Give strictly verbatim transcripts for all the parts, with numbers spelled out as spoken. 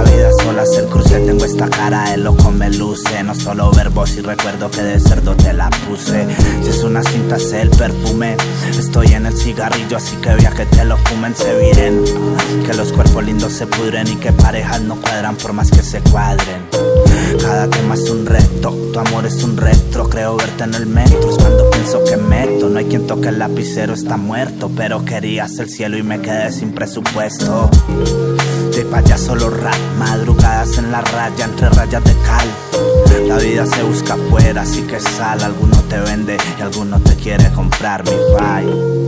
la vida sola hacer cruce. Tengo esta cara de loco, me luce. No solo verbos y recuerdo que de cerdo te la puse. Si es una cinta es el perfume. Estoy en el cigarrillo así que vea que te lo fumen. Se viren que los cuerpos lindos se pudren y que parejas no cuadran por más que se cuadren. Cada tema es un reto, tu amor es un retro. Creo verte en el metro, es cuando pienso que meto. No hay quien toque el lapicero, está muerto. Pero querías el cielo y me quedé sin presupuesto. De payaso los rap, madrugadas en la raya, entre rayas de cal. La vida se busca afuera, así que sal. Alguno te vende y alguno te quiere comprar mi vibe.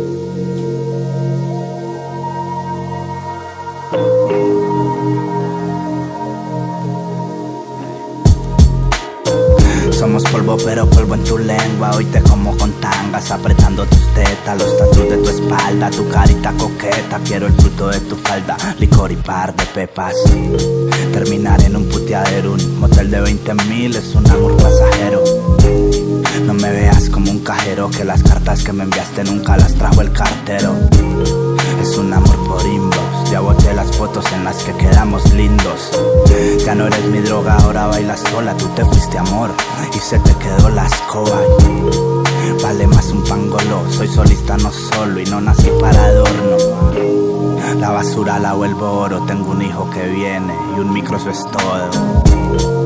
Somos polvo pero polvo en tu lengua. Hoy te como con tangas, apretando tus tetas, los tatuos de tu espalda, tu carita coqueta. Quiero el fruto de tu falda, licor y par de pepas. Terminar en un puteadero, un motel de veinte mil es un amor pasajero. No me veas como un cajero, que las cartas que me enviaste nunca las trajo el cartero. Es un amor por inbox, ya boté las fotos en las que quedamos lindos. Ya no eres mi droga, ahora bailas sola, tú te fuiste amor y se te quedó la escoba. Vale más un pangolo, soy solista no solo y no nací para adorno. La basura la vuelvo oro, tengo un hijo que viene y un micro eso es todo.